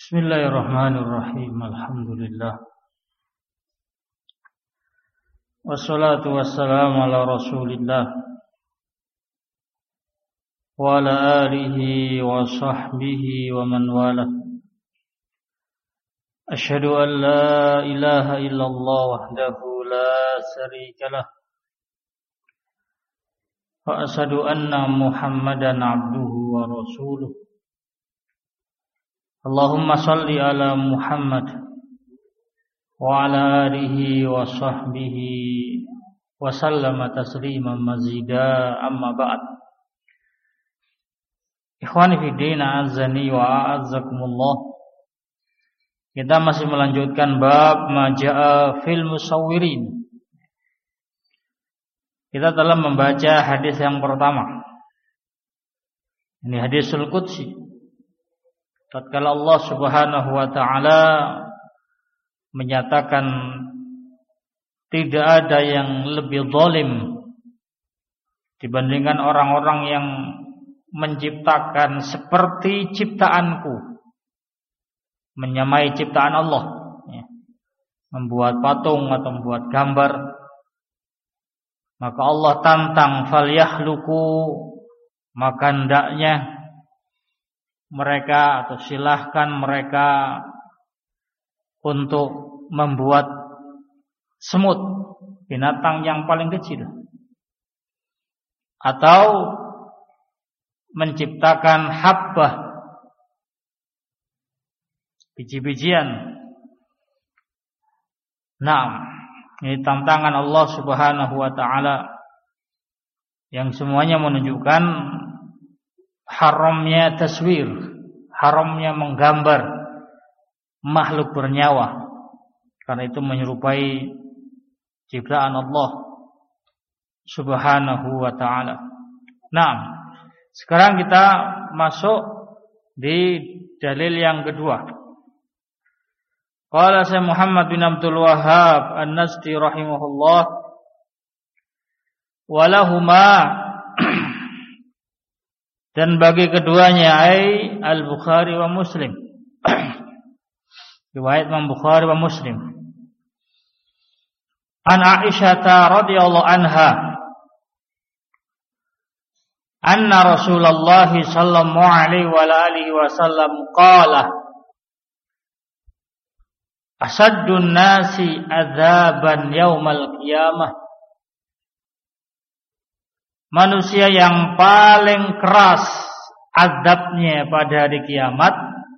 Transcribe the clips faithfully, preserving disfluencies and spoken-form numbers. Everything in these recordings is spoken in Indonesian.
Bismillahirrahmanirrahim. Alhamdulillah. Wassalatu wassalamu ala Rasulillah wa ala alihi wa sahbihi wa man wala. Asyhadu an la ilaha illallah wahdahu la syarika lah. Wa asyhadu anna Muhammadan abduhu wa rasuluh. Allahumma salli ala Muhammad wa ala alihi wa sahbihi wa sallama tasliman mazida, amma ba'd. Ikhwani fi din, a'azzani wa a'azzakumullah. Kita masih melanjutkan bab maja'a fil musawwirin. Kita telah membaca hadis yang pertama. Ini hadisul qudsi. Tatkala Allah Subhanahu wa taala menyatakan tidak ada yang lebih zalim dibandingkan orang-orang yang menciptakan seperti ciptaanku, menyamai ciptaan Allah, ya, membuat patung atau membuat gambar. Maka Allah tantang, falyahluku, maka hendaknya mereka atau silahkan mereka untuk membuat semut, binatang yang paling kecil, atau menciptakan habbah, biji-bijian. Nah, ini tantangan Allah Subhanahu wa taala yang semuanya menunjukkan haramnya taswir, haramnya menggambar makhluk bernyawa, karena itu menyerupai ciptaan Allah Subhanahu wa taala. Nah, sekarang kita masuk di dalil yang kedua. Qala Syekh Muhammad bin Abdul Wahhab An-Nasri rahimahullah, walahuma, dan bagi keduanya, ai Al-Bukhari wa Muslim, riwayat Imam Bukhari wa Muslim, an Aisyah radhiyallahu anha anna Rasulullah sallallahu alaihi wa alihi wasallam qala asaddun nasi adzaban yaumal qiyamah, manusia yang paling keras azabnya pada hari kiamat,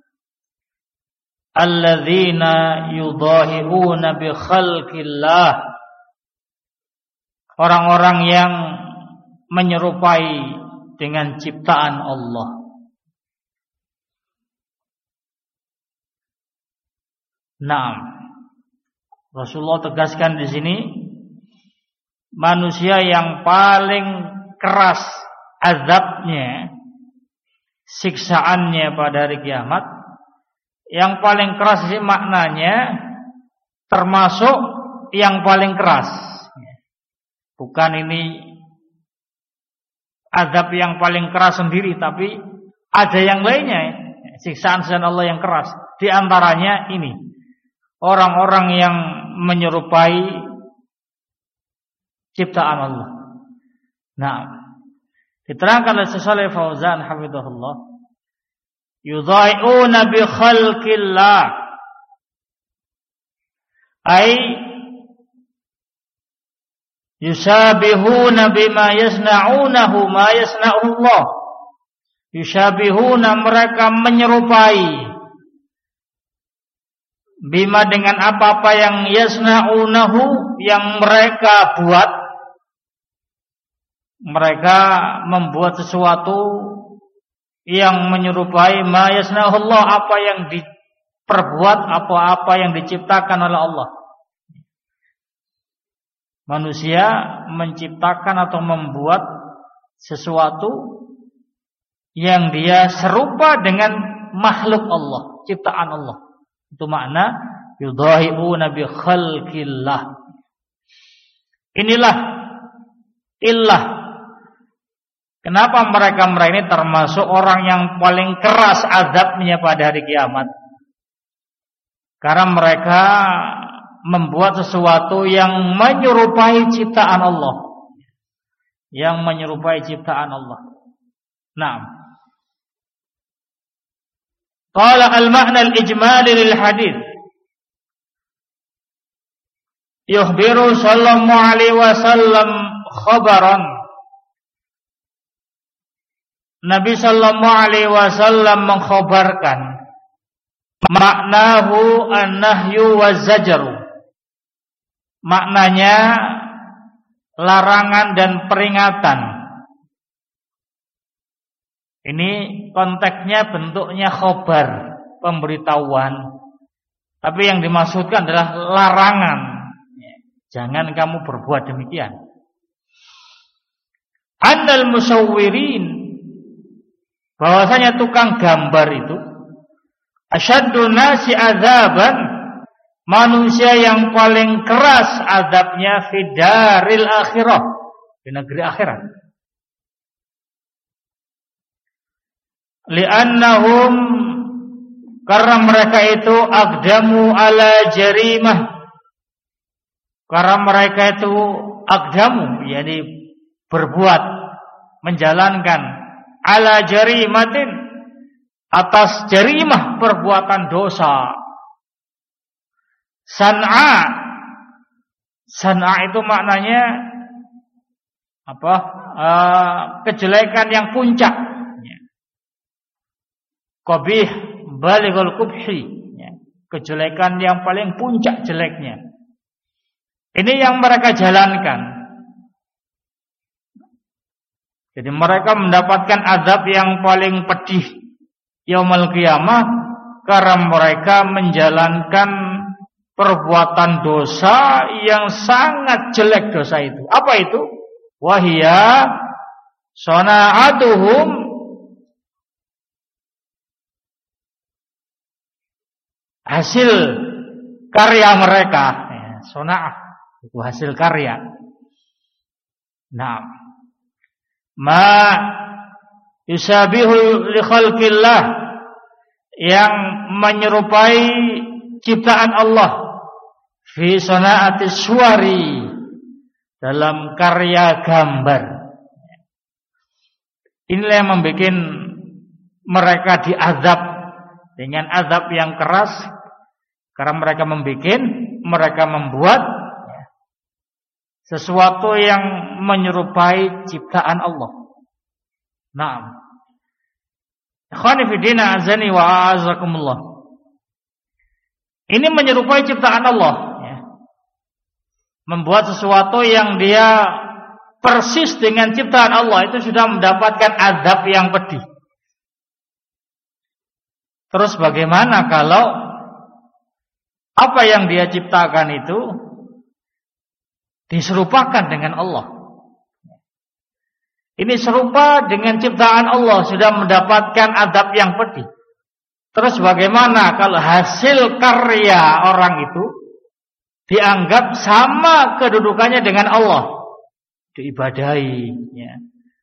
alladzina yudahiuna bi khalqillah, orang-orang yang menyerupai dengan ciptaan Allah. Nah, Rasulullah tegaskan di sini, manusia yang paling keras azabnya, siksaannya pada hari kiamat. Yang paling keras sih maknanya termasuk yang paling keras. Bukan ini azab yang paling keras sendiri, tapi ada yang lainnya, siksaan-siksaan Allah yang keras. Di antaranya ini, orang-orang yang menyerupai ciptaan Allah. Nah, diterangkan oleh Syekh Shalih Fauzan hafizahullah, yudhai'una bi khalqillah, ay yusabihuna bima yasna'unahu ma yasna'u Allah. Yusabihuna, mereka menyerupai, bima dengan apa-apa yang yasna'unahu, yang mereka buat. Mereka membuat sesuatu yang menyerupai ma yasna'u Allah, apa yang diperbuat, apa-apa yang diciptakan oleh Allah. Manusia menciptakan atau membuat sesuatu yang dia serupa dengan makhluk Allah, ciptaan Allah. Itu makna yudahi'una bi khalqillah. Inilah illah kenapa mereka-mereka ini termasuk orang yang paling keras azabnya pada hari kiamat. Karena mereka membuat sesuatu yang menyerupai ciptaan Allah. Yang menyerupai ciptaan Allah. Naam. Qala al-ma'na al-ijmali lil hadits. Yukhbiru sallallahu alaihi wasallam khabaran. Nabi sallallahu alaihi wasallam mengkhabarkan maknahu an-nahyu waz-zajru. Maknanya larangan dan peringatan. Ini konteksnya bentuknya khabar, pemberitahuan. Tapi yang dimaksudkan adalah larangan. Jangan kamu berbuat demikian. Annal musawwirin, bahwasanya tukang gambar itu asyaddu nasi azaban, manusia yang paling keras azabnya fi daril akhirah, di negeri akhirat. Li'annahum, karena mereka itu aqdamu ala jarimah, karena mereka itu aqdamu, yakni berbuat, menjalankan ala jarimatin, atas jarimah perbuatan dosa. San'a, san'a itu maknanya apa? Uh, kejelekan yang puncak. Qabih balighul qubhi, kejelekan yang paling puncak jeleknya. Ini yang mereka jalankan. Jadi mereka mendapatkan azab yang paling pedih yaumul qiyamah karena mereka menjalankan perbuatan dosa yang sangat jelek dosa itu. Apa itu? Wahia sana'atuhum, hasil karya mereka. Sona'ah itu hasil karya. Nah, ma yusabihu li khalqillah, yang menyerupai ciptaan Allah, fi sana'ati suwari, dalam karya gambar. Inilah yang membuat mereka diazab dengan azab yang keras, karena mereka membuat, mereka membuat sesuatu yang menyerupai ciptaan Allah. Naam. Ikhwani fi din, azani wa a'azakumullah. Ini menyerupai ciptaan Allah, ya. Membuat sesuatu yang dia persis dengan ciptaan Allah, itu sudah mendapatkan azab yang pedih. Terus bagaimana kalau apa yang dia ciptakan itu diserupakan dengan Allah? Ini serupa dengan ciptaan Allah, sudah mendapatkan azab yang pedih. Terus bagaimana kalau hasil karya orang itu dianggap sama kedudukannya dengan Allah, diibadahi, ya.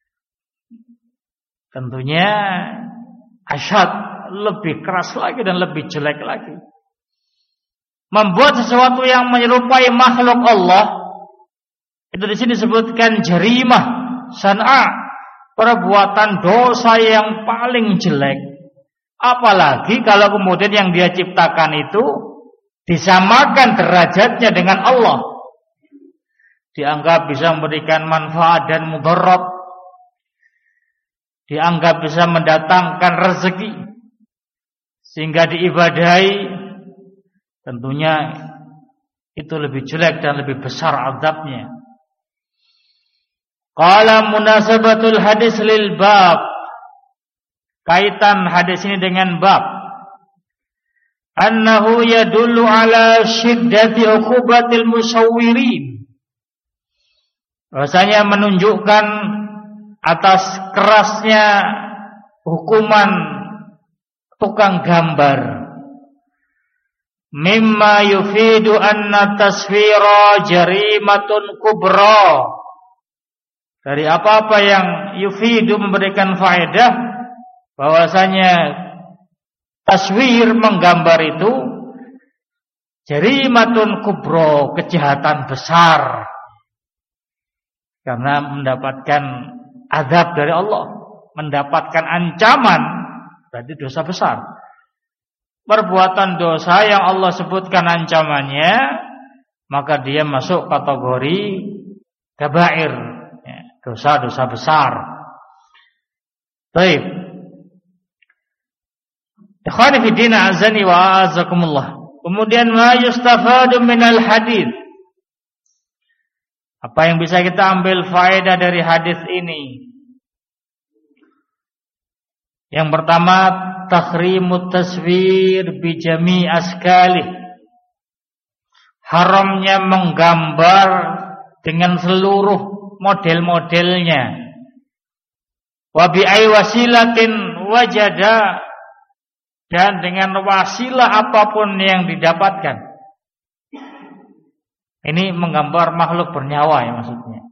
Tentunya asyad, lebih keras lagi dan lebih jelek lagi. Membuat sesuatu yang menyerupai makhluk Allah, itu di sini disebutkan jarimah, san'a, perbuatan dosa yang paling jelek. Apalagi kalau kemudian yang dia ciptakan itu disamakan derajatnya dengan Allah, dianggap bisa memberikan manfaat dan mudarat, dianggap bisa mendatangkan rezeki sehingga diibadahi. Tentunya itu lebih jelek dan lebih besar azabnya. Qala munasabatul hadis lil bab, kaitan hadis ini dengan bab, annahu yadullu ala syiddati uqubatil musawwirin, rasanya menunjukkan atas kerasnya hukuman tukang gambar. Mimma yufidu anna taswira jarimatun kubra, dari apa-apa yang yufidu memberikan faedah bahwasanya taswir, menggambar itu jarimatun kubro, kejahatan besar. Karena mendapatkan azab dari Allah, mendapatkan ancaman, berarti dosa besar. Perbuatan dosa yang Allah sebutkan ancamannya, maka dia masuk kategori kabair, dosa-dosa besar. Baik. Ikhwani fi din azani wa azakumullah. Kemudian ma yustafadu minal hadis. Apa yang bisa kita ambil faedah dari hadis ini? Yang pertama, tahrimut taswir bi jami' askalih. Haramnya menggambar dengan seluruh model-modelnya. Wa bi ay wasilatin wajada, dan dengan wasilah apapun yang didapatkan. Ini menggambar makhluk bernyawa ya maksudnya.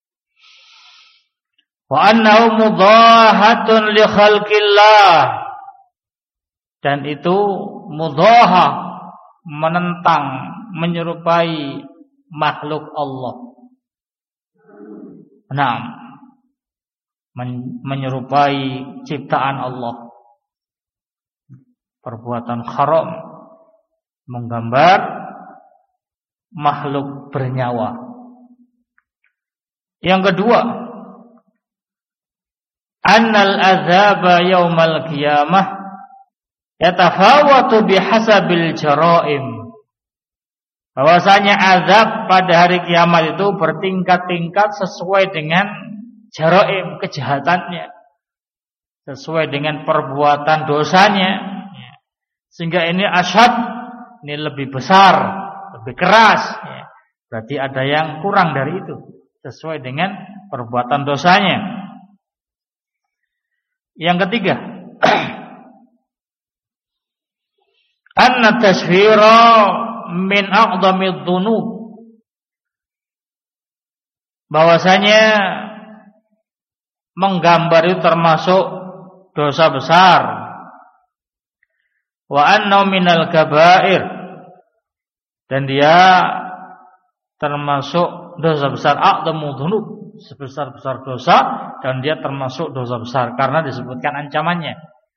Wa annahu mudahatun li khalqillah, dan itu mudaha, menentang, menyerupai makhluk Allah. Nah, men- menyerupai ciptaan Allah. Perbuatan haram, menggambar makhluk bernyawa. Yang kedua, annal azaba yaumal qiyamah yatafawatu bihasabil jaraim. Bahwasanya azab pada hari kiamat itu bertingkat-tingkat sesuai dengan jaraim, kejahatannya, sesuai dengan perbuatan dosanya. Sehingga ini asyad, ini lebih besar, lebih keras. Berarti ada yang kurang dari itu, sesuai dengan perbuatan dosanya. Yang ketiga, anna tasfira min aqdamid dhunub, bahwasanya menggambar itu termasuk dosa besar. Wa anna minal kabair, dan dia termasuk dosa besar. Aqdamud dhunub, sebesar-besar dosa, dan dia termasuk dosa besar karena disebutkan ancamannya.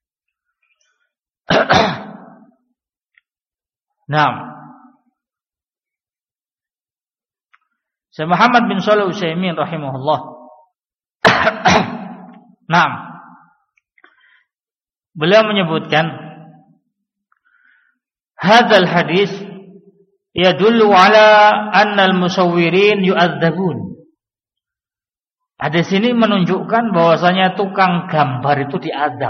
Nah, Syekh Muhammad bin Shalih Al-Utsaimin rahimahullah. Nah, beliau menyebutkan hadzal hadis yadullu ala anna al-musawwirin yu'adzabun. Hadis ini menunjukkan bahwasanya tukang gambar itu diazab.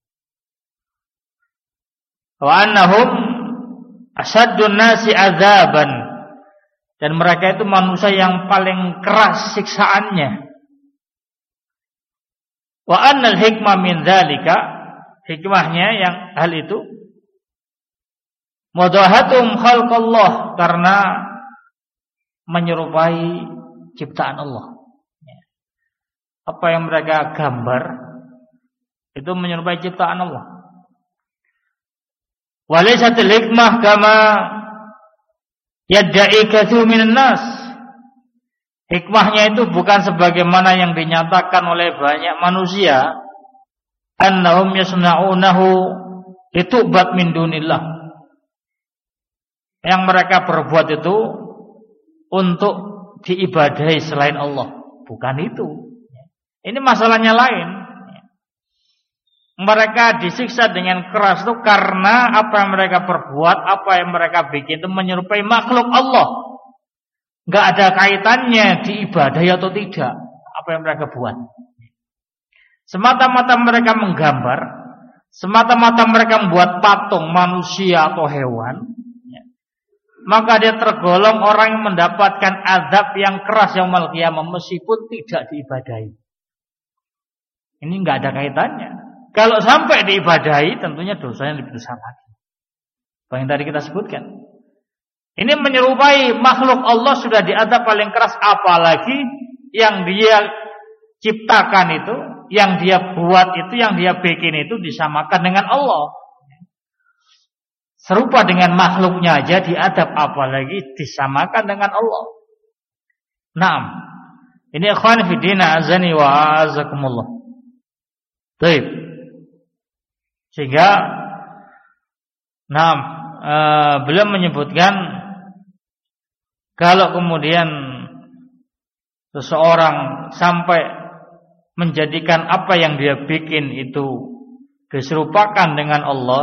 Wa annahum asyaddun nasi azaban, dan mereka itu manusia yang paling keras siksaannya. Wa annal hikmah min dzalika, hikmahnya yang hal itu mudahatum khalqallah, karena menyerupai ciptaan Allah. Apa yang mereka gambar itu menyerupai ciptaan Allah. Walaisatil hikmah kama yadda'i katsirun minan nas. Hikmahnya itu bukan sebagaimana yang dinyatakan oleh banyak manusia, annahum yasna'unahu litu'bad min dunillah. Yang mereka berbuat itu untuk diibadahi selain Allah. Bukan itu. Ini masalahnya lain. Mereka disiksa dengan keras itu karena apa yang mereka perbuat, apa yang mereka bikin itu menyerupai makhluk Allah. Gak ada kaitannya diibadahi atau tidak apa yang mereka buat. Semata-mata mereka menggambar, semata-mata mereka membuat patung manusia atau hewan, maka dia tergolong orang yang mendapatkan azab yang keras yaumul qiyamah meskipun tidak diibadahi. Ini enggak ada kaitannya. Kalau sampai diibadahi, tentunya dosanya lebih besar lagi. Apa yang tadi kita sebutkan. Ini menyerupai makhluk Allah sudah diazab paling keras, apalagi yang dia ciptakan itu, yang dia buat itu, yang dia bikin itu disamakan dengan Allah. serupa dengan makhluknya aja diadab, apalagi disamakan dengan Allah. Naam. Ini ikhwan fi din azani wa azakumullah. Baik. Sehingga naam, uh, beliau menyebutkan kalau kemudian seseorang sampai menjadikan apa yang dia bikin itu diserupakan dengan Allah,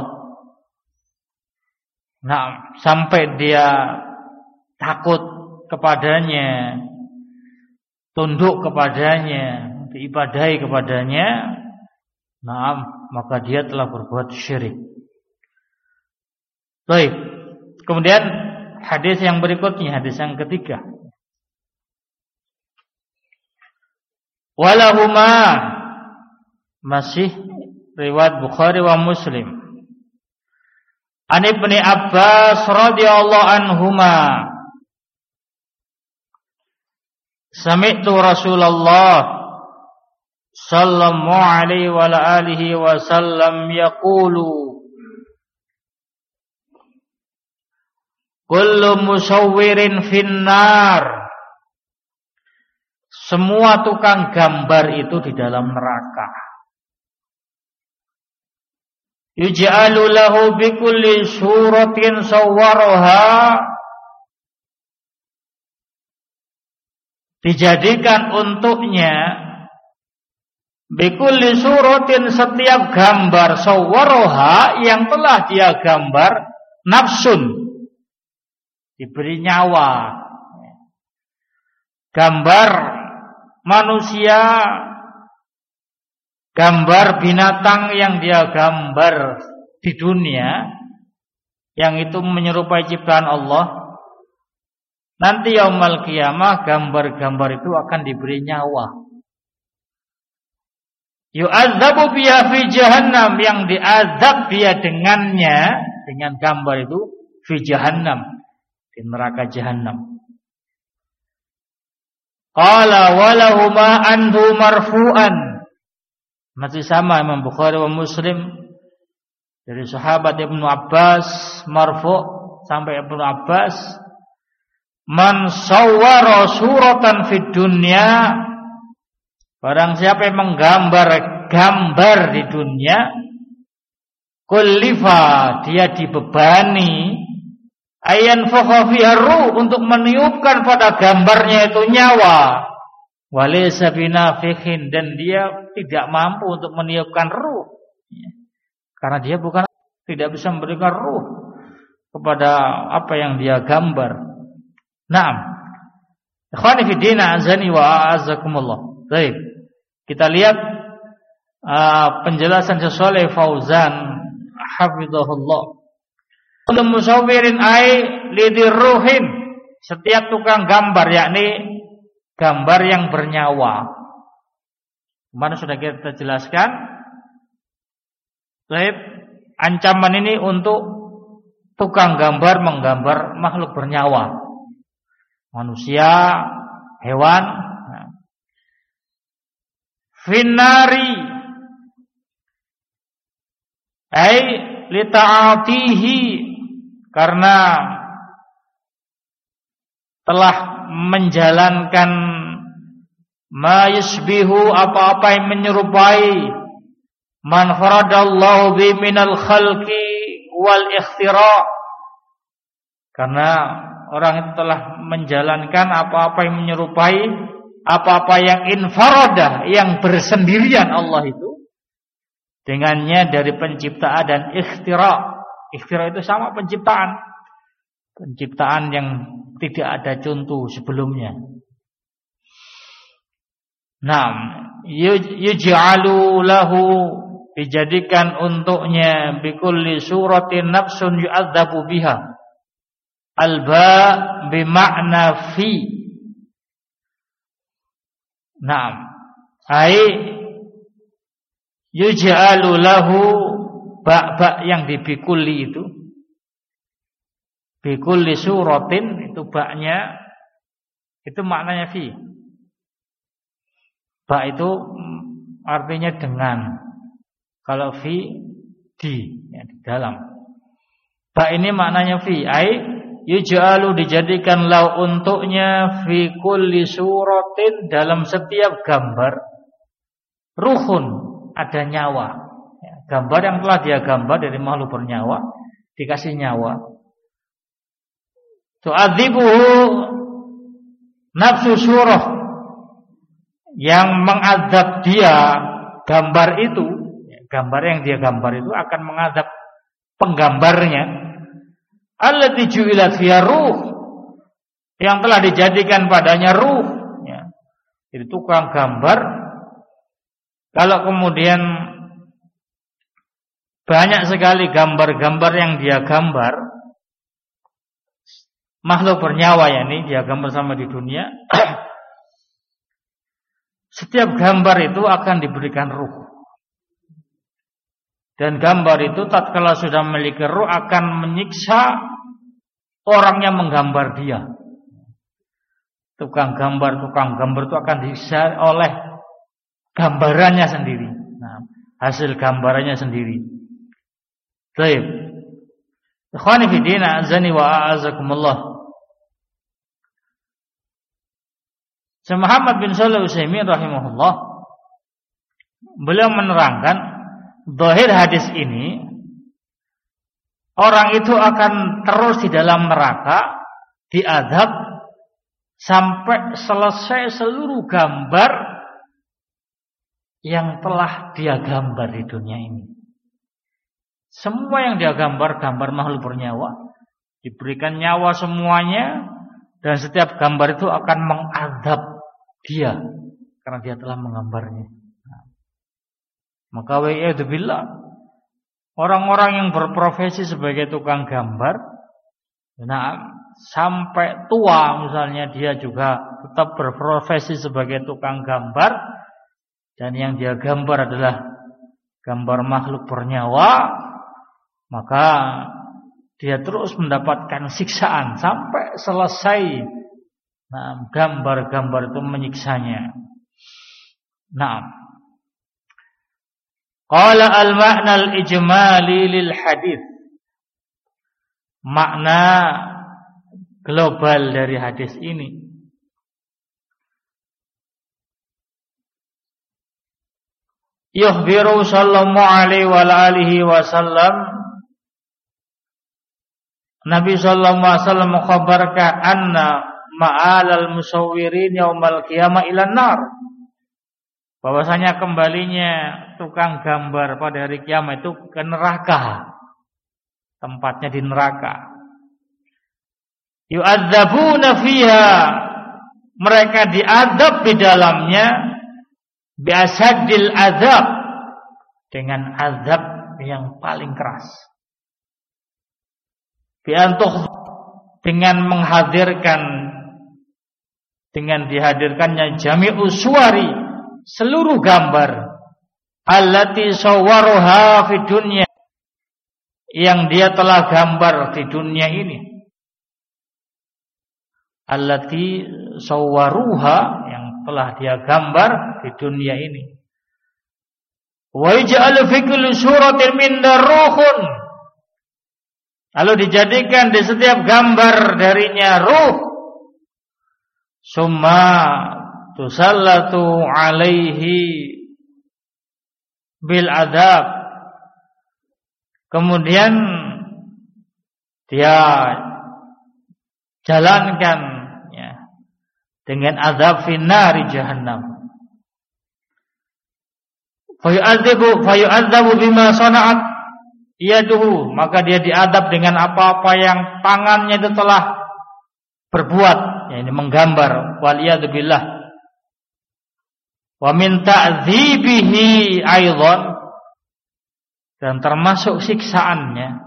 nah, sampai dia takut kepadanya, tunduk kepadanya, diibadahi kepadanya, nah, maka dia telah berbuat syirik. Baik. Kemudian hadis yang berikutnya, hadis yang ketiga. Walahuma, masih riwayat Bukhari wa Muslim. An Ibnu Abbas radhiyallahu anhuma, sami'tu Rasulullah sallallahu alaihi wa alihi wasallam yaqulu kullu musawwirin finnar, semua tukang gambar itu di dalam neraka. Yuj'alu lahu bikulli suratin sawwaraha, dijadikan untuknya bikulli suratin, setiap gambar, sawwaraha, yang telah dia gambar, nafsun, diberi nyawa. Gambar manusia, gambar binatang yang dia gambar di dunia, yang itu menyerupai ciptaan Allah, nanti yaumul qiyamah gambar-gambar itu akan diberi nyawa. Yu'adzabu biha fi jahannam, yang diazab dia dengannya, dengan gambar itu, fi jahannam, di neraka jahannam. Qala walahuma anhu marfu'an, masih sama Imam Bukhari wa Muslim dari sahabat Ibnu Abbas, marfu' sampai Ibnu Abbas, man sawwara suratan fid dunya, barang siapa yang menggambar gambar di dunia, kullifa, dia dibebani, ayan fakha fiha ruh, untuk meniupkan pada gambarnya itu nyawa, walaysa binafikhin, dan dia tidak mampu untuk meniupkan ruh, karena dia bukan, tidak bisa memberikan ruh kepada apa yang dia gambar. Naam. Ikhwani fi din azani wa azakumullah. Baik. Kita lihat uh, penjelasan Syekh Fauzan hafizahullah. Kullu musawwirin ay lidirruhin, setiap tukang gambar, yakni gambar yang bernyawa. Kemarin sudah kita jelaskan. Baik, ancaman ini untuk tukang gambar menggambar makhluk bernyawa, manusia, hewan. Finnari ay lita'atihi, karena telah menjalankan ma yusbihu, apa-apa yang menyerupai, man faradallahu bi minal khalqi wal ikhtira', karena orang itu telah menjalankan apa-apa yang menyerupai, apa-apa yang infaradah, yang bersendirian Allah itu dengannya dari penciptaan dan ikhtira'. Ikhtira' itu sama penciptaan, penciptaan yang tidak ada contoh sebelumnya. Naam, yuj'alu lahu, dijadikan untuknya, bikulli suratin nafsun yu'adzabu biha. Alba bima'na fi. Naam, ai yuj'alu lahu, ba-ba yang di bikulli itu, bikulli suratin itu baknya, itu maknanya fi. Ba itu artinya dengan, kalau fi di, ya, di dalam. Ba ini maknanya fi, ai yuj'alu dijadikan lau untuknya fi kulli suratin dalam setiap gambar ruhun, ada nyawa. Ya, gambar yang telah dia gambar dari makhluk bernyawa dikasih nyawa. Tu'adzibuhu nafsu surah, yang mengadab dia gambar itu, gambar yang dia gambar itu akan mengadab penggambarnya. Allati ju'ilat fiha ruh, yang telah dijadikan padanya ruh. Ya. Jadi tukang gambar, kalau kemudian banyak sekali gambar-gambar yang dia gambar, makhluk bernyawa ya ini dia gambar sama di dunia. Setiap gambar itu akan diberikan ruh. Dan gambar itu tatkala sudah memiliki ruh akan menyiksa orang yang menggambar dia. Tukang gambar, tukang gambar itu akan disiksa oleh gambarannya sendiri. Nah, hasil gambarannya sendiri. Baik. Ikhwani fi din, azani wa a'azakumullah. Syekh Muhammad bin Shalih Al-Utsaimin rahimahullah, beliau menerangkan zahir hadis ini, orang itu akan terus di dalam neraka diazab sampai selesai seluruh gambar yang telah dia gambar di dunia ini. Semua yang dia gambar, gambar makhluk bernyawa, diberikan nyawa semuanya, dan setiap gambar itu akan mengadab dia karena dia telah menggambarnya. Nah, maka wa'iyadzubillah, orang-orang yang berprofesi sebagai tukang gambar, nah sampai tua misalnya dia juga tetap berprofesi sebagai tukang gambar, dan yang dia gambar adalah gambar makhluk bernyawa, maka dia terus mendapatkan siksaan sampai selesai. Nah, gambar-gambar itu menyiksanya. Nah, qala al-ma'na al-ijmali lil hadis. Makna global dari hadis ini, yukhbiru sallallahu alaihi wa alihi wasallam, Nabi sallallahu alaihi wasallam mengkhabarkan anna ma'alal musawwirin yaumal qiyamah ilan nar, bahwasanya kembalinya tukang gambar pada hari kiamat itu ke neraka, tempatnya di neraka. Yu'adzabuna fiha, mereka diadab di dalamnya, bi'asaddil azab, dengan azab yang paling keras. Bi'antuh, dengan menghadirkan, dengan dihadirkannya jami'u suwari, seluruh gambar, allati sawwaruha fi dunya, yang dia telah gambar di dunia ini, allati sawwaruha, yang telah dia gambar di dunia ini. Wa yaj'alu fi kulli suratin minna ruhun, lalu dijadikan di setiap gambar darinya ruh. Summa tusallatu alaihi bil adab, kemudian dia jalankan ya, dengan azab finnari jahannam. Fayu'adzibu fayu'adzabu bima sana'at yaduhu, maka dia diadab dengan apa-apa yang tangannya itu telah berbuat, ya, ini menggambar. Waliyadzubillah. Wa min ta'dzibihi aidan, dan termasuk siksaannya,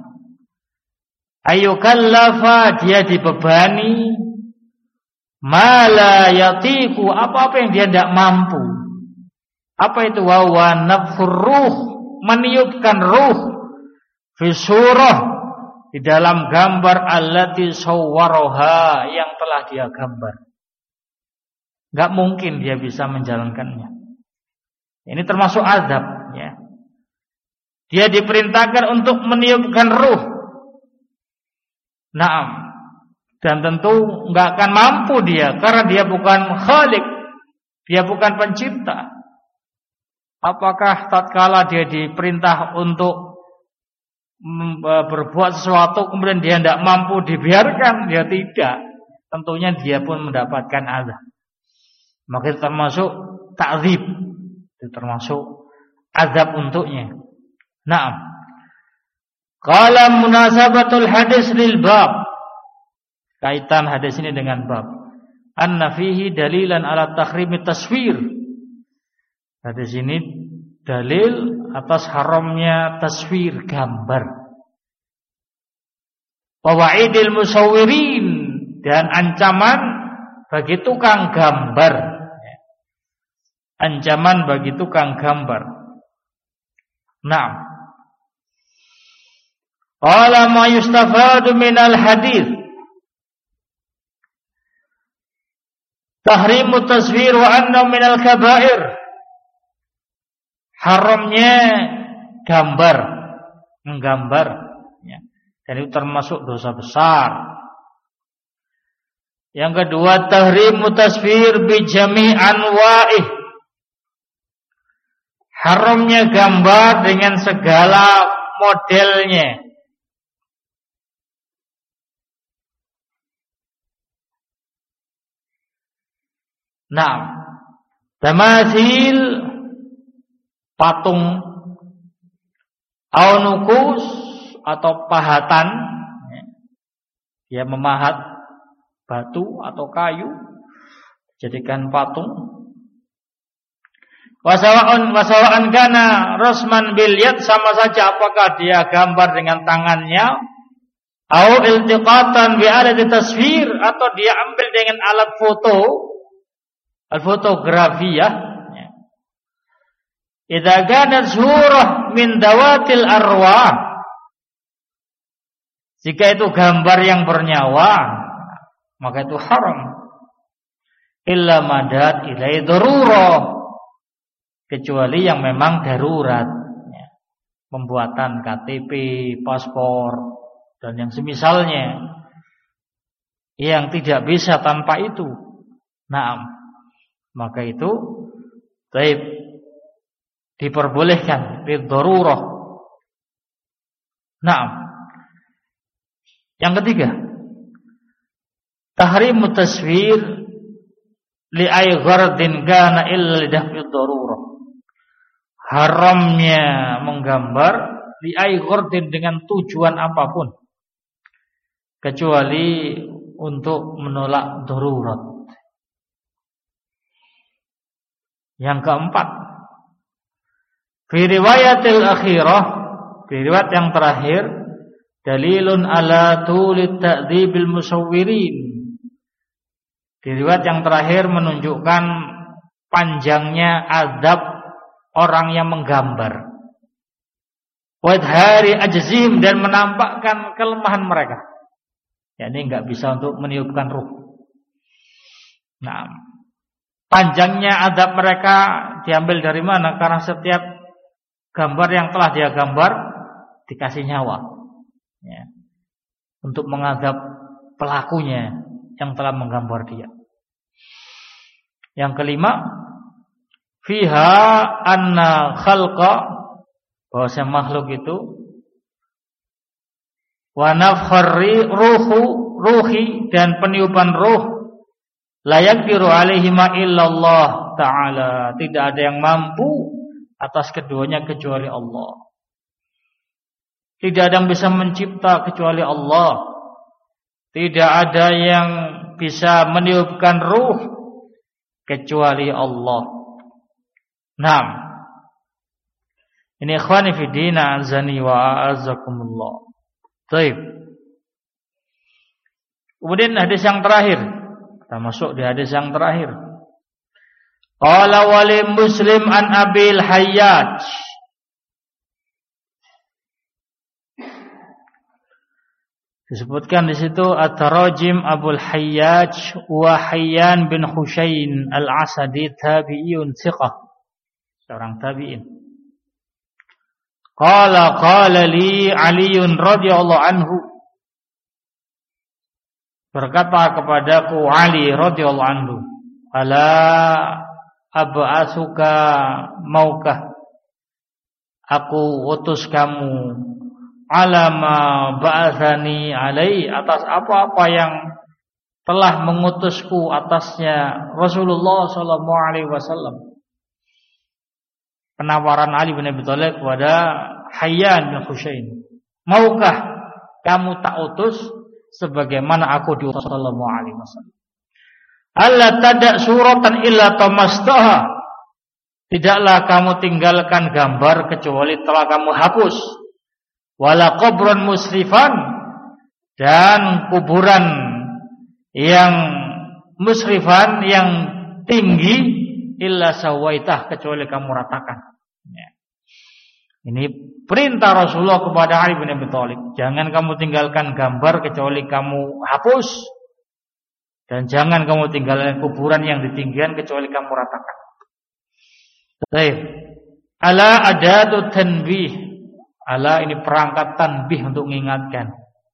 ayukallafa, dia dibebani, ma la yatiqu, apa-apa yang dia tidak mampu. Apa itu? Wa wa nafkhur ruh, meniupkan ruh, fi surah, di dalam gambar allati sawwaroha, yang telah dia gambar. Gak mungkin dia bisa menjalankannya. Ini termasuk azab ya. Dia diperintahkan untuk meniupkan ruh Naam. Dan tentu enggak akan mampu dia karena dia bukan khalik, dia bukan pencipta. Apakah tatkala dia diperintah untuk berbuat sesuatu kemudian dia tidak mampu dibiarkan? Dia tidak. Tentunya dia pun mendapatkan azab. Maka itu termasuk ta'dzib. Itu termasuk azab untuknya. Naam. Qala munasabatul hadis lil bab. Kaitan hadis ini dengan bab. Anna fihi dalilan ala takhrimi taswir. Hadis ini dalil atas haramnya taswir, gambar. Wa wa'idil musawwirin, dan ancaman bagi tukang gambar. Ancaman bagi tukang gambar. Naam. Qala ma yustafadu minal hadis. Tahrimu taswir wa anna minal kabair. Haramnya gambar, menggambar, ya. Dan itu termasuk dosa besar. Yang kedua, tahrimu taswir bi jami' anwa'ih. Haramnya gambar dengan segala modelnya. Nah, tamathil, patung, aunukus atau pahatan, dia memahat batu atau kayu, jadikan patung. Wasawa'un wasawa'an kana rasman bil yad, sama saja apakah dia gambar dengan tangannya, au iltiqatan bi alati taswir, atau dia ambil dengan alat foto, al-fotografi ya. Idza kanat surah min dawatil arwah, jika itu gambar yang bernyawa, maka itu haram. Illa madat ilai darurah, kecuali yang memang darurat, ya. Pembuatan K T P, paspor, dan yang semisalnya, yang tidak bisa tanpa itu. Naam. Maka itu taib, diperbolehkan bidarurah. Naam. Yang ketiga, tahrimu taswir li ay ghardin kana illa li daf'i darurah. Haramnya menggambar li ay ghardin, dengan tujuan apapun kecuali untuk menolak darurat. Yang keempat, fi riwayatil akhirah, fi riwayat yang terakhir, dalilun ala tulit ta'dzibil musawwirin. Di riwayat yang terakhir menunjukkan panjangnya azab orang yang menggambar. Wa idhari ajzim, dan menampakkan kelemahan mereka. Ya, ini enggak bisa untuk meniupkan ruh. Nah, panjangnya azab mereka diambil dari mana? Karena setiap gambar yang telah dia gambar dikasih nyawa, ya, untuk mengadab pelakunya yang telah menggambar dia. Yang kelima, fiha anna khalqa, bahwasanya makhluk itu, wa nafkhari ruhu ruhi, dan peniupan ruh, la yaqdiru alaihi ma illallah ta'ala, tidak ada yang mampu atas keduanya kecuali Allah. Tidak ada yang bisa mencipta kecuali Allah. Tidak ada yang bisa meniupkan ruh kecuali Allah. Naam. Ini ikhwani fi din, azani wa a'azzakumullah. Baik. Kemudian hadis yang terakhir. Kita masuk di hadis yang terakhir. Qala wali Muslim an Abil Hayyaj. Disebutkan di situ at-tarajim Abul Hayyaj wa Hayyan bin Hushain al-Asadi, tabi'iyun thiqah, seorang tabi'in. Qala qala li Ali radhiyallahu anhu, berkata kepadaku Ali radhiyallahu anhu, "Ala ab'atsuka, maukah aku utus kamu ala ma ba'atsani alai, atas apa-apa yang telah mengutusku atasnya Rasulullah sallallahu alaihi wasallam." Penawaran Ali bin Abi Thalib kepada Hayyan bin Husain, "Maukah kamu tak utus sebagaimana aku diutus sallallahu alaihi wasallam? Alla tada' suratan illa tamastaha, tidaklah kamu tinggalkan gambar kecuali telah kamu hapus. Wala qabran musrifan, dan kuburan yang musrifan, yang tinggi, illa sawaitah, kecuali kamu ratakan." Ya. Ini perintah Rasulullah kepada Ali bin Abi Thalib. Jangan kamu tinggalkan gambar kecuali kamu hapus, dan jangan kamu tinggalkan kuburan yang ditinggikan kecuali kamu ratakan. Baik. Ala adatu tanbih. Ala ini perangkat tanbih untuk mengingatkan.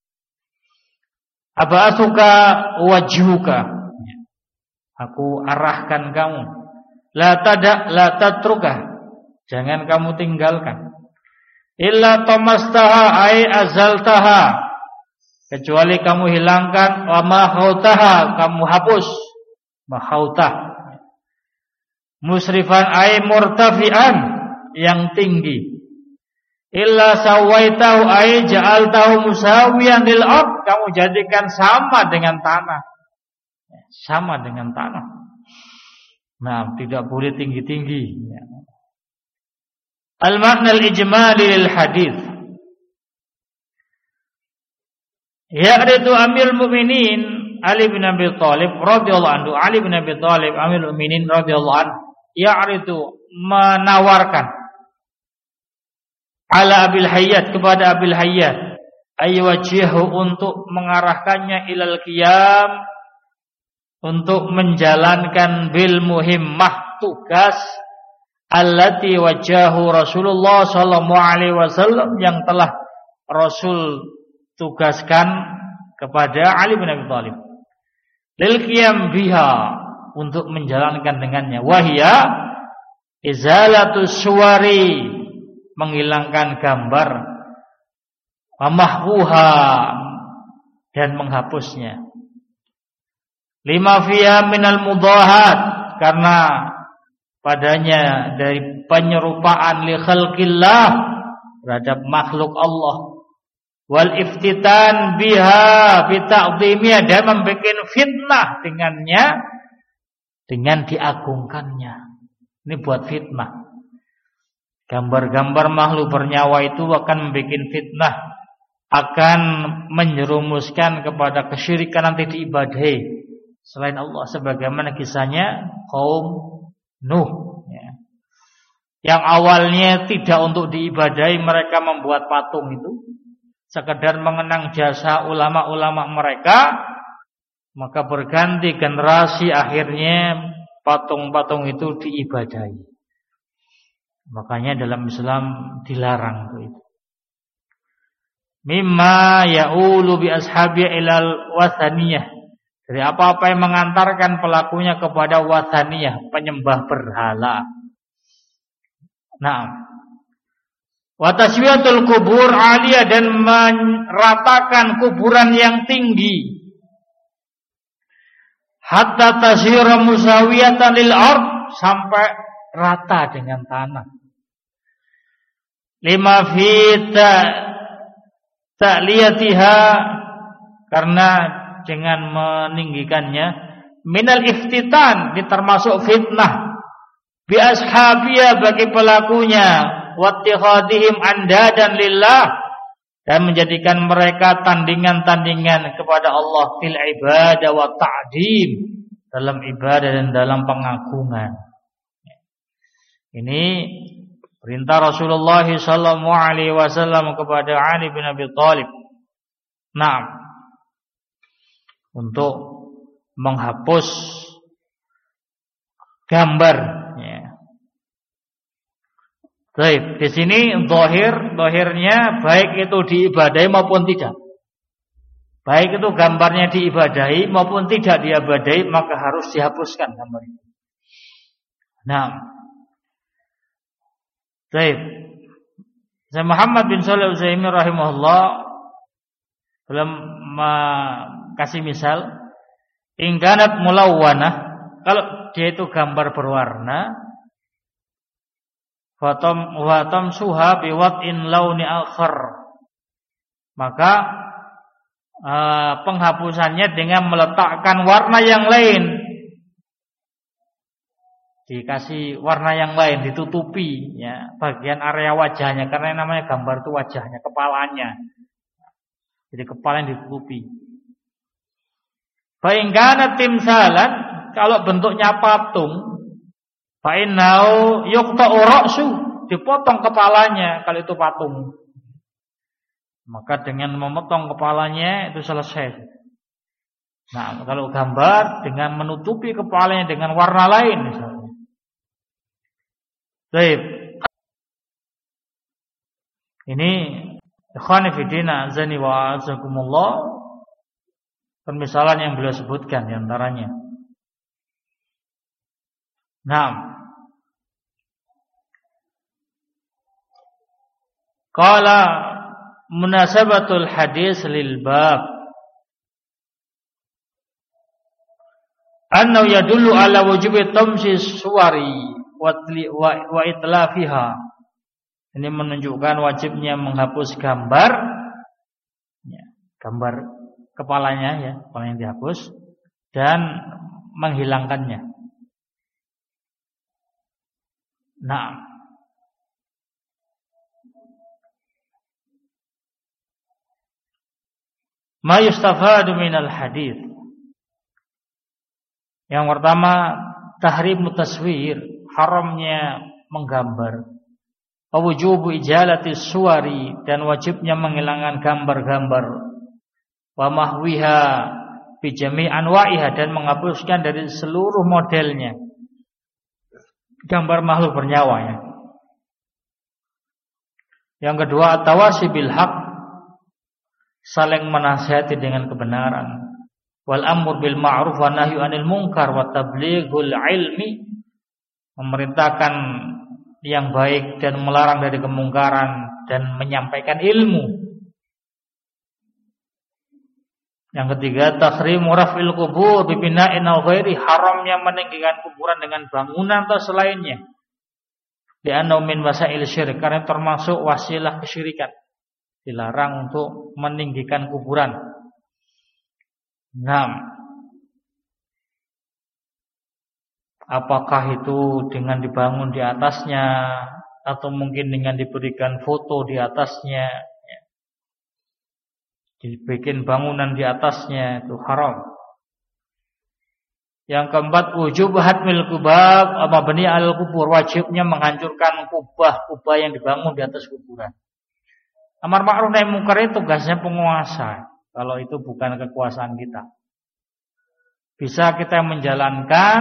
Aba'atsuka wajhuka, aku arahkan kamu. La tada' la tatruka, jangan kamu tinggalkan. Illa tamastaha ay azaltaha, kecuali kamu hilangkan. Wa mahautaha, kamu hapus. Mahautah musrifan ay murtafi'an, yang tinggi. Illa sawaitahu ay ja'altahu musawiyan lil ard, kamu jadikan sama dengan tanah. Sama dengan tanah. Nah, tidak boleh tinggi-tinggi. Al-makna al-ijmali lil hadis. Ya'ridu Amirul Mukminin Ali bin Abi Thalib radhiyallahu anhu, Ali bin Abi Thalib Amirul Mukminin radhiyallahu anhu, ya'ridu, menawarkan, ala Abil Hayyat, kepada Abil Hayyat, aywajihu, untuk mengarahkannya ilal qiyam, untuk menjalankan bil muhimmah, tugas allati wajahu Rasulullah sallallahu alaihi wasallam, yang telah Rasul tugaskan kepada Ali bin Abi Thalib. Lil qiyam biha, untuk menjalankan dengannya. Wahia izalatus suwari, menghilangkan gambar. Wa mahwuha, dan menghapusnya. Lima fiha minal mudahat, karena padanya dari penyerupaan li khalqillah, terhadap makhluk Allah. Wal iftitan biha bita'dhimiyah, dan membuat fitnah dengannya, dengan diagungkannya. Ini buat fitnah. Gambar-gambar makhluk bernyawa itu akan membuat fitnah, akan menjerumuskan kepada kesyirikan, nanti diibadahi selain Allah, sebagaimana kisahnya kaum Nuh, ya, yang awalnya tidak untuk diibadahi, mereka membuat patung itu sekedar mengenang jasa ulama-ulama mereka, maka berganti generasi, akhirnya patung-patung itu diibadahi. Makanya dalam Islam dilarang itu. Mimma ya'ulu bi ashabi ilal wathaniyah, dari apa-apa yang mengantarkan pelakunya kepada wathaniyah, penyembah berhala. Nah, wa taswiyatul kubur aliyah, dan meratakan kuburan yang tinggi. Hatta tasyira musawiyatan lil ard, sampai rata dengan tanah. Lima fita ta'liyatiha, karena dengan meninggikannya, minal iftitan, ini termasuk fitnah, bi ashabiyah, bagi pelakunya, wattikhadihim andadan lillah, dan menjadikan mereka tandingan-tandingan kepada Allah, fil ibadah wa ta'dim, dalam ibadah dan dalam pengagungan. Ini perintah Rasulullah sallallahu alaihi wasallam kepada Ali bin Abi Thalib. Nah, untuk menghapus gambar, ya. Baik, di sini zahir, zahirnya baik itu diibadahi maupun tidak. Baik itu gambarnya diibadahi maupun tidak diibadahi, maka harus dihapuskan gambar itu. Nah, baik. Saya Muhammad bin Shalih Al-Utsaimin rahimahullah belum kasih misal, ingkanat mulawwanah, kalau dia itu gambar berwarna, fatam watam suha biwat'in launi akhar, maka Uh, penghapusannya dengan meletakkan warna yang lain, dikasih warna yang lain, ditutupi ya bagian area wajahnya, karena yang namanya gambar itu wajahnya, kepalanya, jadi kepala yang ditutupi. Fa in kana timsalan, kalau bentuknya patung, fa innau yuqta'u ra'su, dipotong kepalanya kalau itu patung. Maka dengan memotong kepalanya itu selesai. Nah, kalau gambar dengan menutupi kepalanya dengan warna lain misalnya. Baik. Ini ikhwan fillah azani wa azakumullah, permisalan yang beliau sebutkan di antaranya. Nah, qala munasabatul hadis lil bab annahu yadullu ala wujubi tamsi suwari wa itlafiha. Ini menunjukkan wajibnya menghapus gambar ya, gambar kepalanya ya, kepala yang dihapus dan menghilangkannya. Nah, ma yustafadu minal hadis. Yang pertama, tahrimu taswir, haramnya menggambar. Wa wujubu ijalati suwari, dan wajibnya menghilangkan gambar-gambar. Wa mahwiha bi jami' anwa'iha, dan menghapuskan dari seluruh modelnya gambar makhluk bernyawa ya. Yang kedua, at-tawasi bil haqq, saling menasihati dengan kebenaran. Wal amr bil ma'ruf wa nahyu 'anil munkar wa tablighul ilmi, memerintahkan yang baik dan melarang dari kemungkaran dan menyampaikan ilmu. Yang ketiga, tahrimu raf'il qubur bi bina'in aw ghairi, haramnya meninggikan kuburan dengan bangunan atau selainnya. Li'annahu min wasail syirik, karena termasuk wasilah kesyirikan. Dilarang untuk meninggikan kuburan. Nah, apakah itu dengan dibangun di atasnya atau mungkin dengan diberikan foto di atasnya, ya. Dibikin bangunan di atasnya, itu haram. Yang keempat, wujub hadmil kubab mabni al kubur, wajibnya menghancurkan kubah-kubah yang dibangun di atas kuburan. Amar ma'ruf nahi munkar itu tugasnya penguasa. Kalau itu bukan kekuasaan kita, bisa kita menjalankan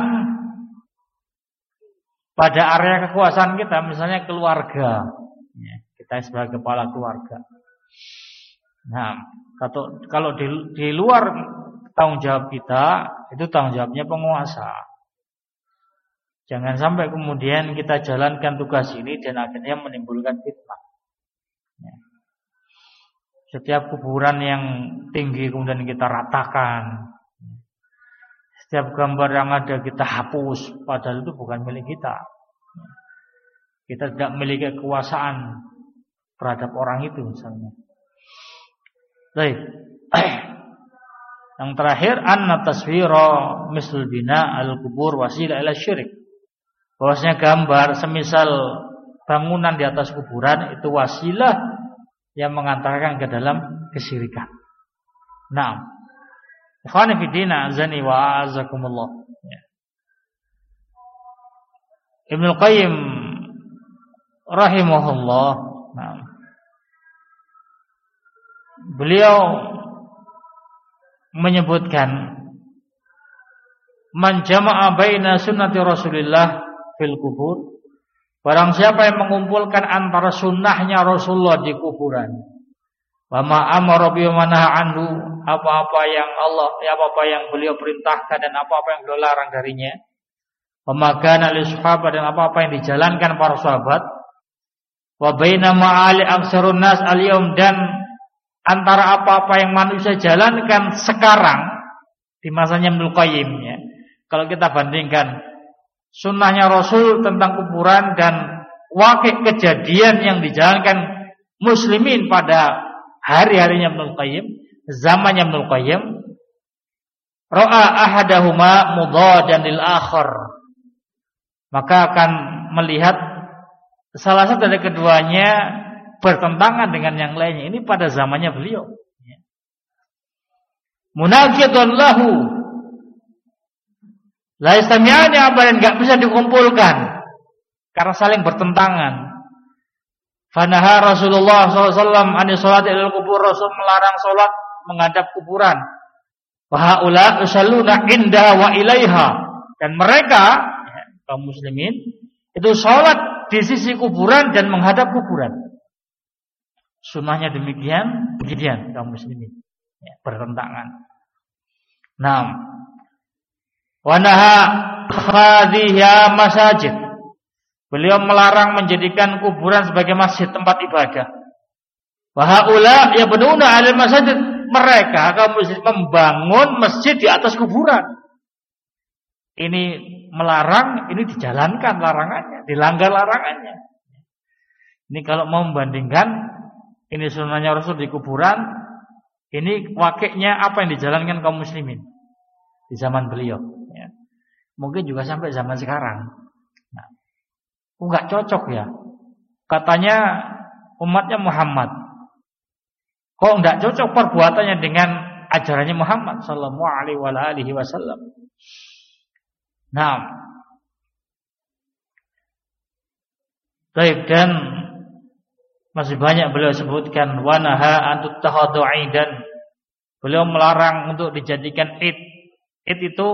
pada area kekuasaan kita, misalnya keluarga ya, kita sebagai kepala keluarga. Nah, kalau, kalau di, di luar tanggung jawab kita, itu tanggung jawabnya penguasa. Jangan sampai kemudian kita jalankan tugas ini dan akhirnya menimbulkan fitnah ya. Setiap kuburan yang tinggi kemudian kita ratakan, setiap gambar yang ada kita hapus, padahal itu bukan milik kita. Kita tidak memiliki kekuasaan terhadap orang itu misalnya. Baik. Yang terakhir, anna taswira misl bina al-kubur wasilah ila syirik. Bahwasanya gambar semisal bangunan di atas kuburan itu wasilah yang mengantarkan ke dalam kesyirikan. Nah, ikhwani fi din azani wa azakumullah. Ibnu Qayyim rahimahullah, nah, beliau menyebutkan man jama'a baina sunnati Rasulillah fil kubur, barang siapa yang mengumpulkan antara sunnahnya Rasulullah di kuburan, wa ma amara bi wa nahaa anhu, apa-apa yang Allah, ya apa-apa yang beliau perintahkan dan apa-apa yang beliau larang darinya. Wa ma kana lis-sahabat dan apa-apa yang dijalankan para sahabat. Wa baina ma'ali aksarun nas al-yaum dan antara apa-apa yang manusia jalankan sekarang di masanya Ibnu Qayyim ya. Kalau kita bandingkan sunnahnya Rasul tentang kuburan dan wakil kejadian yang dijalankan muslimin pada hari-harinya Ibnu Qayyim, zamannya Ibnu Qayyim, ra'a ahadahuma mudadan lil akhar. Maka akan melihat salah satu dari keduanya bertentangan dengan yang lainnya. Ini pada zamannya beliau. Munaqidun lahu. La yastami'ani abadan, enggak bisa dikumpulkan karena saling bertentangan. Fanaha Rasulullah sallallahu alaihi wasallam ani salat ilal kubur. Rasul melarang salat menghadap kuburan. Wa haula yusalluna inda wa ilaiha. Dan mereka ya, kaum muslimin itu salat di sisi kuburan dan menghadap kuburan. Sunnahnya demikian, demikian kaum muslimin ya, bertentangan. Naam. Wa naha hadhihi masajid. Beliau melarang menjadikan kuburan sebagai masjid, tempat ibadah. Wa haula yabnuna 'alal masajid. Mereka kaum muslim membangun masjid di atas kuburan. Ini melarang, ini dijalankan larangannya, dilanggar larangannya. Ini kalau mau membandingkan ini sunnahnya Rasul di kuburan, ini wakilnya apa yang dijalankan kaum muslimin di zaman beliau ya. Mungkin juga sampai zaman sekarang. Enggak cocok ya. Katanya umatnya Muhammad. Kok enggak cocok perbuatannya dengan ajarannya Muhammad sallallahu alaihi wasallam. Nah. Baik, dan masih banyak beliau sebutkan wa naha an tuttakhadhu'i, dan beliau melarang untuk dijadikan id. Id itu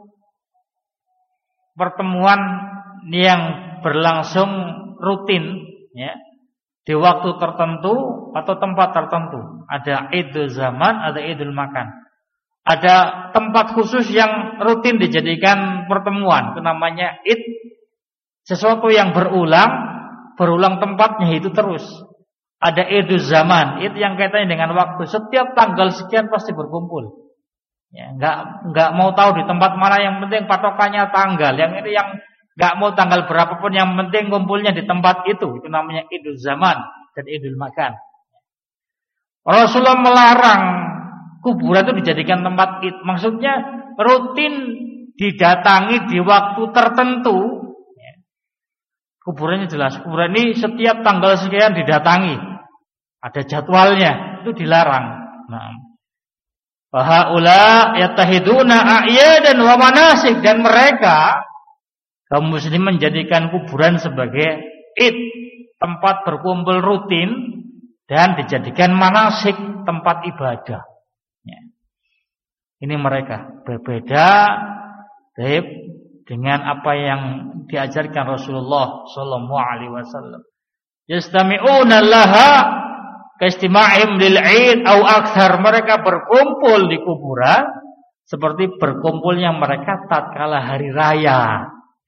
pertemuan yang berlangsung rutin ya, di waktu tertentu atau tempat tertentu. Ada idul zaman, ada idul makan. Ada tempat khusus yang rutin dijadikan pertemuan, itu namanya id. Sesuatu yang berulang, berulang tempatnya itu terus. Ada idul zaman, id yang kaitannya dengan waktu. Setiap tanggal sekian pasti berkumpul. Ya, enggak enggak mau tahu di tempat mana, yang penting patokannya tanggal. Yang ini yang enggak mau tanggal berapapun, yang penting kumpulnya di tempat itu. Itu namanya idul zaman dan idul makan. Rasulullah melarang kuburan itu dijadikan tempat id. Maksudnya rutin didatangi di waktu tertentu. Kuburannya jelas. Kuburan ini setiap tanggal sekian didatangi. Ada jadwalnya. Itu dilarang. Nah. Fahaula yatahiduna a'yadan wa manasik, dan mereka kaum muslim menjadikan kuburan sebagai id, tempat berkumpul rutin, dan dijadikan manasik, tempat ibadah. Ya. Ini mereka berbeda dengan apa yang diajarkan Rasulullah sallallahu alaihi wasallam. Yastami'una laha kaistima'im lil 'id au akthar. Mereka berkumpul di kuburan seperti berkumpulnya mereka tatkala hari raya.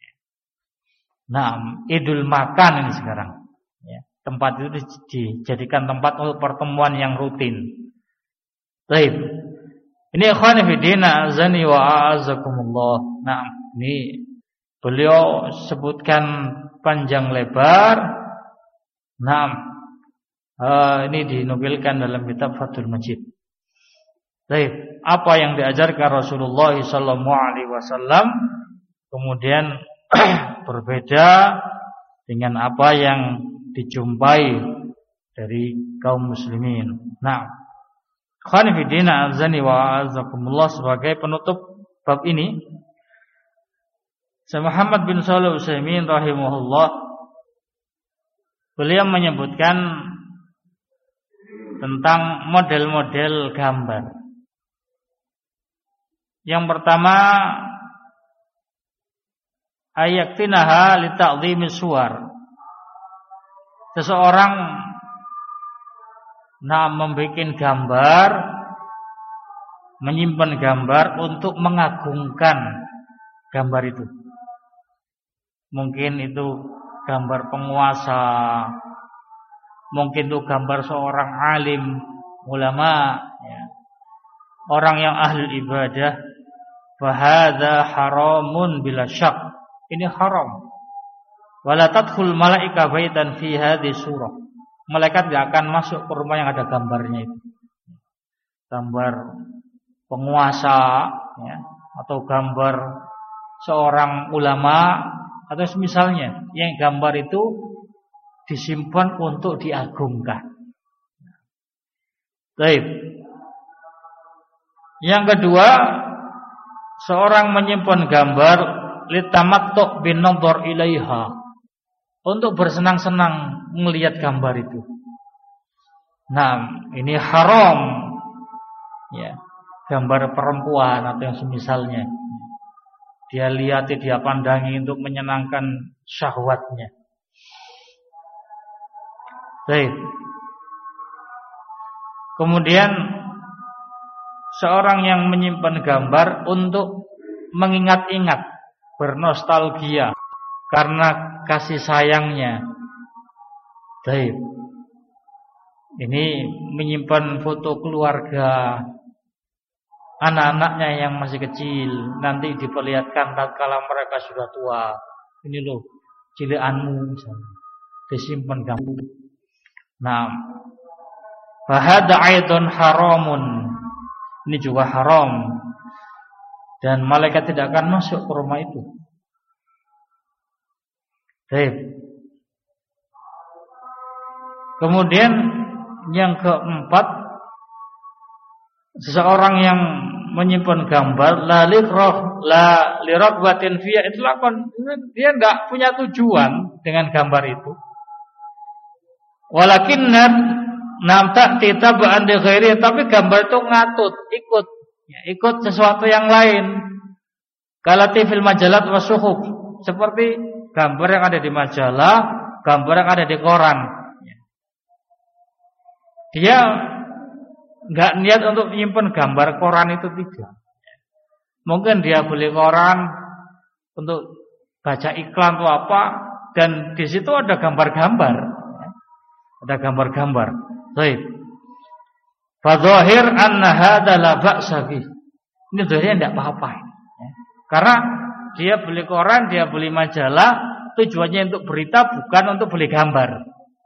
Nah, idul makan ini sekarang ya. Tempat itu dijadikan tempat untuk pertemuan yang rutin. Baik. Ini ikhwan fillah azani wa a'azakumullah. Nah, ini beliau sebutkan panjang lebar. Nah, Uh, ini dinukilkan dalam kitab Fathul Majid. Baik, apa yang diajarkan Rasulullah sallallahu alaihi wasallam kemudian berbeda dengan apa yang dijumpai dari kaum muslimin. Nah, khani fi din azani wa azakumullah, sebagai penutup bab ini, Syekh Muhammad bin Shalih Al-Utsaimin rahimahullah, beliau menyebutkan tentang model-model gambar. Yang pertama, ayaktinaha li ta'dhimi suwar. Seseorang nah membuat gambar menyimpan gambar untuk mengagungkan gambar itu. Mungkin itu gambar penguasa, mungkin itu gambar seorang alim, ulama, ya. Orang yang ahli ibadah. Fahadha haramun bila syak. Ini haram. Wala tadkhul malaika baitan fi hadhihi surah. Malaikat tidak akan masuk ke rumah yang ada gambarnya itu. Gambar penguasa, ya, atau gambar seorang ulama atau semisalnya, yang gambar itu disimpan untuk diagungkan. Baik. Yang kedua, seorang menyimpan gambar litamattu bin nadhar ilaiha, untuk bersenang-senang melihat gambar itu. Nah, ini haram, ya, gambar perempuan atau yang semisalnya. Dia lihat, dia pandangi untuk menyenangkan syahwatnya. Baik. Kemudian seorang yang menyimpan gambar untuk mengingat-ingat, bernostalgia karena kasih sayangnya. Baik. Ini menyimpan foto keluarga, anak-anaknya yang masih kecil, nanti diperlihatkan tatkala mereka sudah tua. Ini loh, cilianmu misalnya, disimpan gambar. Nah, fahadha aidun haramun. Ini juga haram. Dan malaikat tidak akan masuk ke rumah itu. Baik. Kemudian yang keempat, seseorang yang menyimpan gambar la liroh la liraqbatin fiya itlaqan, dia enggak punya tujuan dengan gambar itu. Walakinna nam ta'ti tab'an li ghairi, tapi gambar itu ngatut, ikut, ya, ikut sesuatu yang lain. Kalati fil majalat wasuhuf, seperti gambar yang ada di majalah, gambar yang ada di koran. Dia enggak niat untuk menyimpan gambar koran itu, tidak. Mungkin dia beli koran untuk baca iklan atau apa, dan di situ ada gambar-gambar. Ada gambar-gambar. Baik. Fadzahir anna hadza la ba'sa bih. Ini zahirnya tidak apa-apa. Ya. Karena dia beli koran, dia beli majalah, tujuannya untuk berita, bukan untuk beli gambar.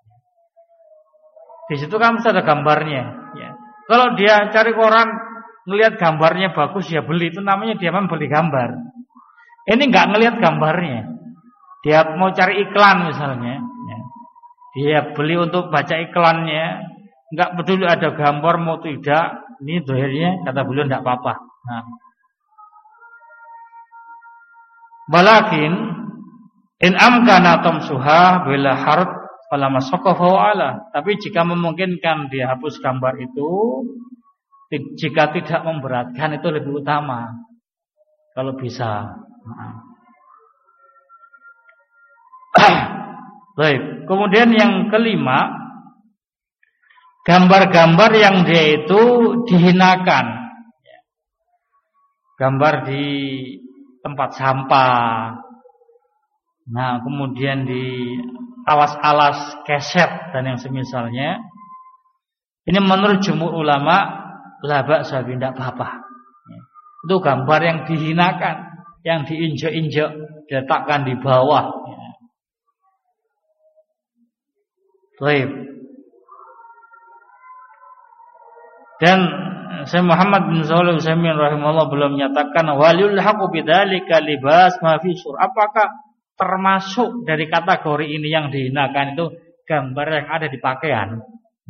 Di situ kan mesti ada gambarnya. Ya. Kalau dia cari koran, ngelihat gambarnya bagus, ya beli. Itu namanya dia membeli gambar. Ini nggak ngelihat gambarnya. Dia mau cari iklan misalnya. Ya. Dia beli untuk baca iklannya, enggak peduli ada gambar mau tidak. Ini dohirnya kata beliau enggak apa-apa. Nah. Walakin in amkana tamsuha bila harf fala masaqahu ala. Tapi jika memungkinkan dia hapus gambar itu, jika tidak memberatkan, itu lebih utama. Kalau bisa. Nah. Baik, kemudian yang kelima, gambar-gambar yang dia itu dihinakan. Gambar di tempat sampah. Nah, kemudian di alas-alas keset dan yang semisalnya. Ini menurut jumhur ulama la ba'sa bi, tidak apa-apa. Itu gambar yang dihinakan, yang diinjak-injak, diletakkan di bawah. Baik. Dan Syekh Muhammad bin Shalih Al-Utsaimin rahimahullah belum menyatakan walil haqu bidzalika libas ma fi sur. Apakah termasuk dari kategori ini yang dihinakan itu gambar yang ada di pakaian?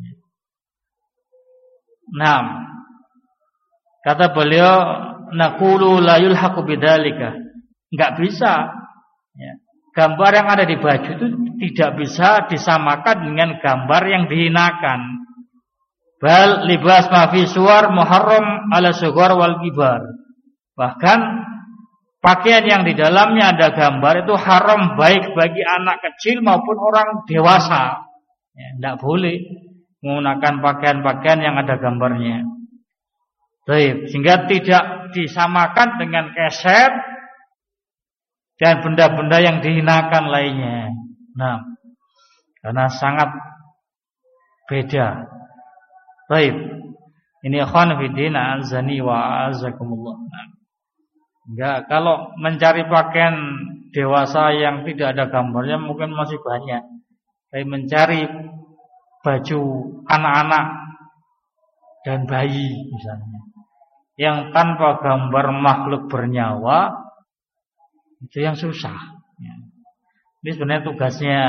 Nah, kata beliau naqulu la yulhaqu bidzalika. Enggak bisa. Ya. Gambar yang ada di baju itu tidak bisa disamakan dengan gambar yang dihinakan. Bal libas ma fi suwar muharram ala sughar wal kibar. Bahkan pakaian yang di dalamnya ada gambar itu haram baik bagi anak kecil maupun orang dewasa. Ya, tidak boleh menggunakan pakaian-pakaian yang ada gambarnya. Baik, sehingga tidak disamakan dengan keset dan benda-benda yang dihinakan lainnya. Nah, karena sangat beda. Baik, ini ikhwan fillah azani wa azakumullah. Nah, enggak, kalau mencari pakaian dewasa yang tidak ada gambarnya mungkin masih banyak. Tapi mencari baju anak-anak dan bayi misalnya yang tanpa gambar makhluk bernyawa, itu yang susah. Ini sebenarnya tugasnya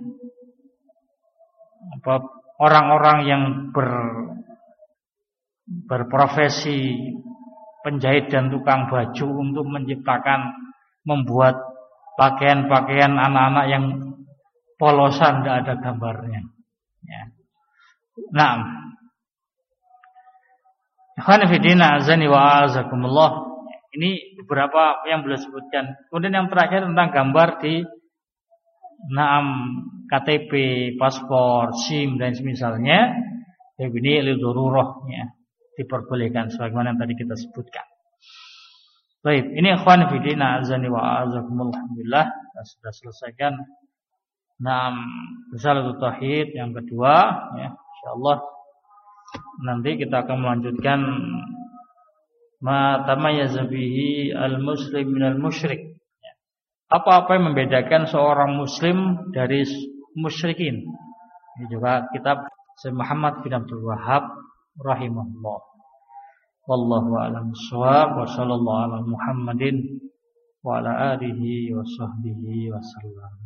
apa, orang-orang yang ber, berprofesi penjahit dan tukang baju untuk menciptakan, membuat pakaian-pakaian anak-anak yang polosan, tidak ada gambarnya. Ya. Nah, ikhwan fillah azani wa azakumullah. Ini beberapa yang beliau sebutkan. Kemudian yang terakhir tentang gambar di naam K T P, paspor, SIM dan semisalnya. Ya, ini lidururah ya, diperbolehkan sebagaimana yang tadi kita sebutkan. Baik, ini ikhwan fillah azani wa azakumullah. Alhamdulillah kita sudah selesaikan naam Risalatul Tauhid yang kedua ya, insyaallah. Nanti kita akan melanjutkan ma tamayyaza bihi al-muslim minal musyrik. Apa-apa yang membedakan seorang muslim dari musyrikin. Ini juga kitab Syekh Muhammad bin Abdul Wahhab rahimahullah. Wallahu a'lam bissawab wa sallallahu ala Muhammadin wa ala alihi wa sahbihi wa sallam.